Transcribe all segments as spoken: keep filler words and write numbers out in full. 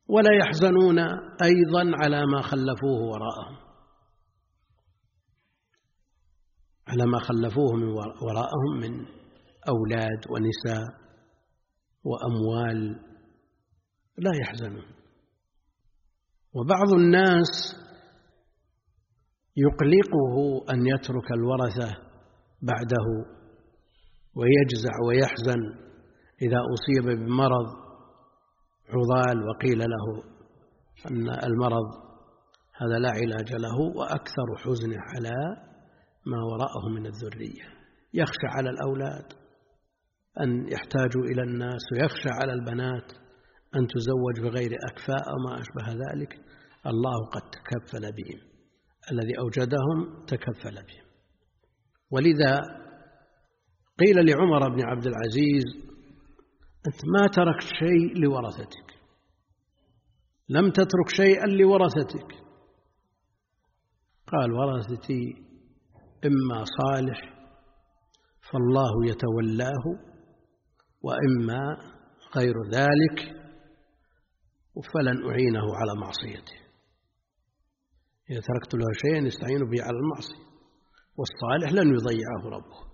ولا يحزنون أيضا على ما خلفوه وراءهم، على ما خلفوه من وراءهم من أولاد ونساء وأموال، لا يحزنون. وبعض الناس يقلقه أن يترك الورثة بعده ويجزع ويحزن إذا أصيب بمرض عضال وقيل له أن المرض هذا لا علاج له، وأكثر حزنه على ما وراءه من الذرية. يخشى على الأولاد أن يحتاجوا إلى الناس، ويخشى على البنات أن تزوج بغير أكفاء وما أشبه ذلك. الله قد تكفل بهم، الذي أوجدهم تكفل بهم. ولذا قيل لعمر بن عبد العزيز: أنت ما تركت شيء لورثتك، لم تترك شيئا لورثتك. قال: ورثتي إما صالح فالله يتولاه، وإما غير ذلك فلن أعينه على معصيته. إذا تركت له شيئا يستعين به على المعصية، والصالح لن يضيعه ربه.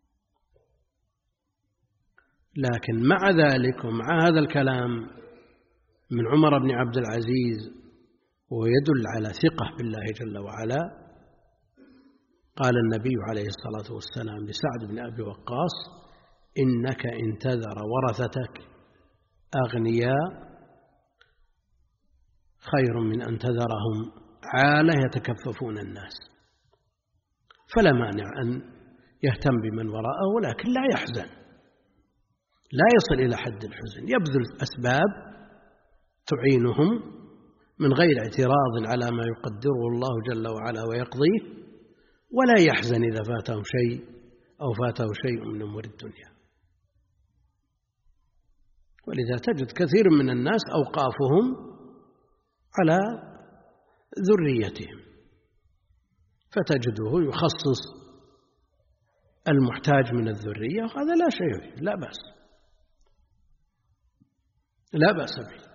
لكن مع ذلك ومع هذا الكلام من عمر بن عبد العزيز ويدل على ثقة بالله جل وعلا، قال النبي عليه الصلاة والسلام لسعد بن أبي وقاص: إنك إن تذر ورثتك أغنياء خير من أن تذرهم عالة يتكففون الناس. فلا مانع أن يهتم بمن وراءه، ولكن لا يحزن، لا يصل إلى حد الحزن، يبذل أسباب تعينهم من غير اعتراض على ما يقدره الله جل وعلا ويقضيه، ولا يحزن إذا فاته شيء أو فاته شيء من أمور الدنيا. ولذا تجد كثير من الناس أوقافهم على ذريتهم، فتجده يخصص المحتاج من الذرية، وهذا لا شيء فيه، لا بأس لا بأس به.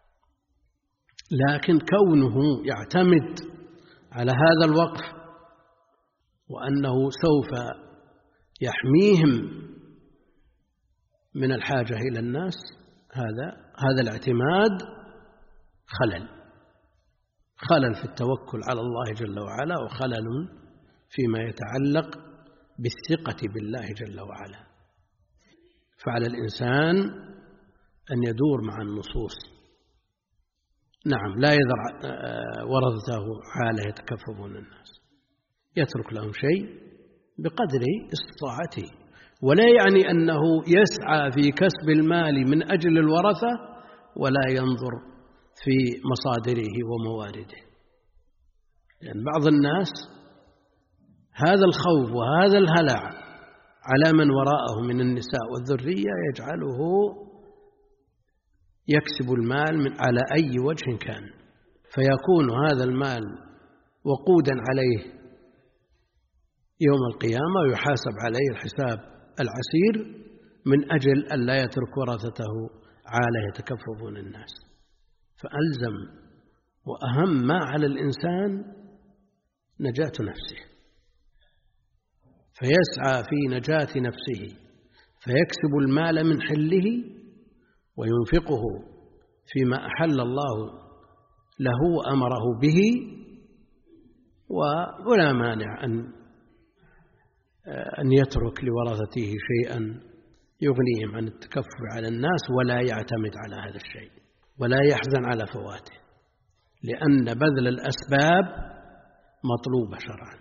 لكن كونه يعتمد على هذا الوقف وأنه سوف يحميهم من الحاجة إلى الناس، هذا هذا الاعتماد خلل خلل في التوكل على الله جل وعلا، وخلل فيما يتعلق بالثقة بالله جل وعلا. فعلى الإنسان أن يدور مع النصوص. نعم، لا يذر ورثته حاله يتكففون الناس، يترك لهم شيء بقدر استطاعته، ولا يعني أنه يسعى في كسب المال من أجل الورثة ولا ينظر في مصادره وموارده. لأن بعض الناس هذا الخوف وهذا الهلع على من وراءه من النساء والذرية يجعله يكسب المال من على أي وجه كان، فيكون هذا المال وقودا عليه يوم القيامة ويحاسب عليه الحساب العسير من أجل أن لا يترك ورثته عالة يتكففون الناس. فألزم وأهم ما على الإنسان نجاة نفسه، فيسعى في نجاة نفسه فيكسب المال من حله وينفقه فيما أحل الله له وأمره به، ولا مانع أن أن يترك لورثته شيئا يغنيهم عن التكفل على الناس، ولا يعتمد على هذا الشيء ولا يحزن على فواته، لأن بذل الأسباب مطلوبة شرعا.